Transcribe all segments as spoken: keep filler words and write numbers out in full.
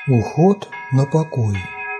Уход на покой.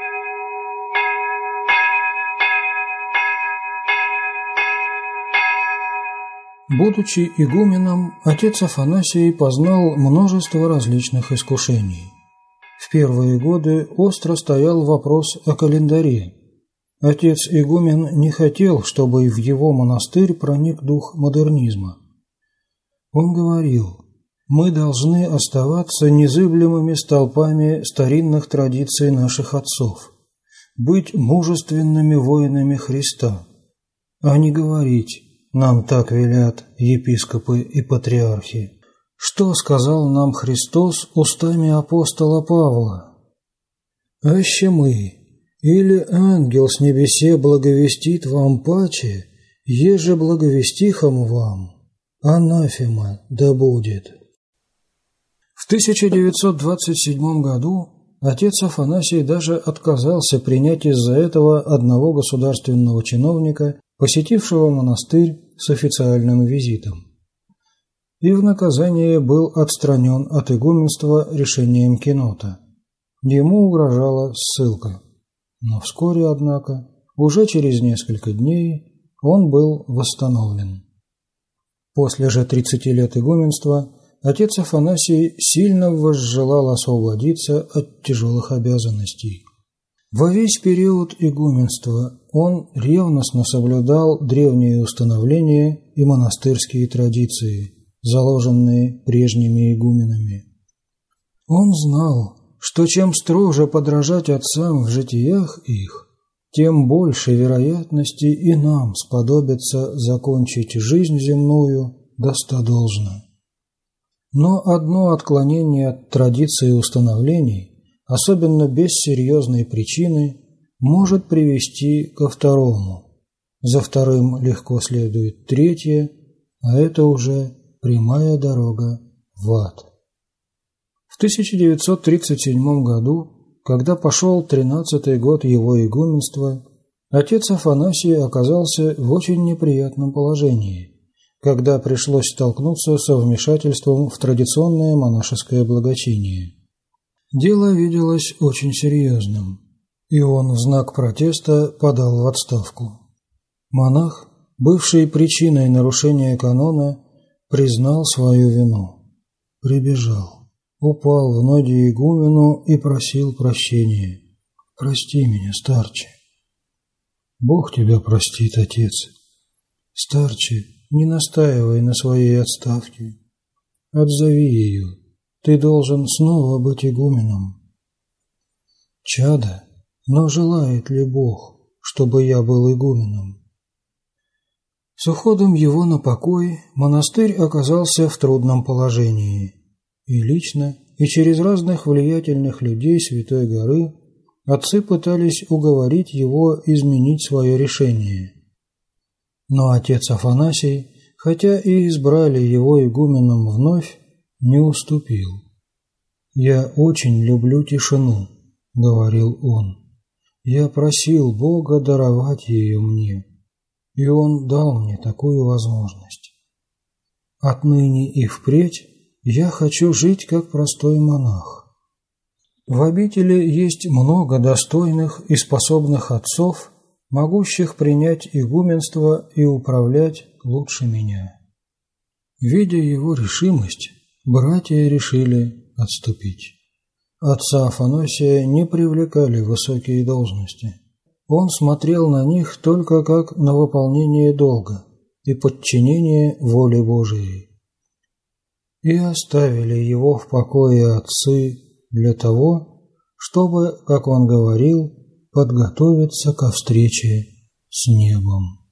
Будучи игуменом, отец Афанасий познал множество различных искушений. В первые годы остро стоял вопрос о календаре. Отец-игумен не хотел, чтобы в его монастырь проник дух модернизма. Он говорил: «Мы должны оставаться незыблемыми столпами старинных традиций наших отцов, быть мужественными воинами Христа, а не говорить: нам так велят епископы и патриархи. Что сказал нам Христос устами апостола Павла? Аще мы, или ангел с небесе благовестит вам паче, еже благовестихом вам, анафема да будет». В тысяча девятьсот двадцать седьмом году отец Афанасий даже отказался принять из-за этого одного государственного чиновника, посетившего монастырь с официальным визитом. И в наказание был отстранен от игуменства решением Кенота. Ему угрожала ссылка. Но вскоре, однако, уже через несколько дней он был восстановлен. После же тридцати лет игуменства отец Афанасий сильно возжелал освободиться от тяжелых обязанностей. Во весь период игуменства он ревностно соблюдал древние установления и монастырские традиции, заложенные прежними игуменами. Он знал, что чем строже подражать отцам в житиях их, тем больше вероятности и нам сподобится закончить жизнь земную достодолжно. Но одно отклонение от традиций и установлений, особенно без серьезной причины, может привести ко второму. За вторым легко следует третье, а это уже прямая дорога в ад. В тысяча девятьсот тридцать седьмом году, когда пошел тринадцатый год его игуменства, отец Афанасий оказался в очень неприятном положении, когда пришлось столкнуться со вмешательством в традиционное монашеское благочиние. Дело виделось очень серьезным, и он в знак протеста подал в отставку. Монах, бывший причиной нарушения канона, признал свою вину, прибежал, упал в ноги игумену и просил прощения. «Прости меня, старче». «Бог тебя простит, отец». «Старче, не настаивай на своей отставке. Отзови ее. Ты должен снова быть игуменом». «Чадо, но желает ли Бог, чтобы я был игуменом?» С уходом его на покой монастырь оказался в трудном положении. И лично, и через разных влиятельных людей Святой Горы отцы пытались уговорить его изменить свое решение. Но отец Афанасий, хотя и избрали его игуменом вновь, не уступил. «Я очень люблю тишину», — говорил он. «Я просил Бога даровать ее мне, и Он дал мне такую возможность. Отныне и впредь я хочу жить как простой монах. В обители есть много достойных и способных отцов, могущих принять игуменство и управлять лучше меня». Видя его решимость, братья решили отступить. Отца Афанасия не привлекали высокие должности. Он смотрел на них только как на выполнение долга и подчинение воле Божией. И оставили его в покое отцы для того, чтобы, как он говорил, подготовиться ко встрече с небом.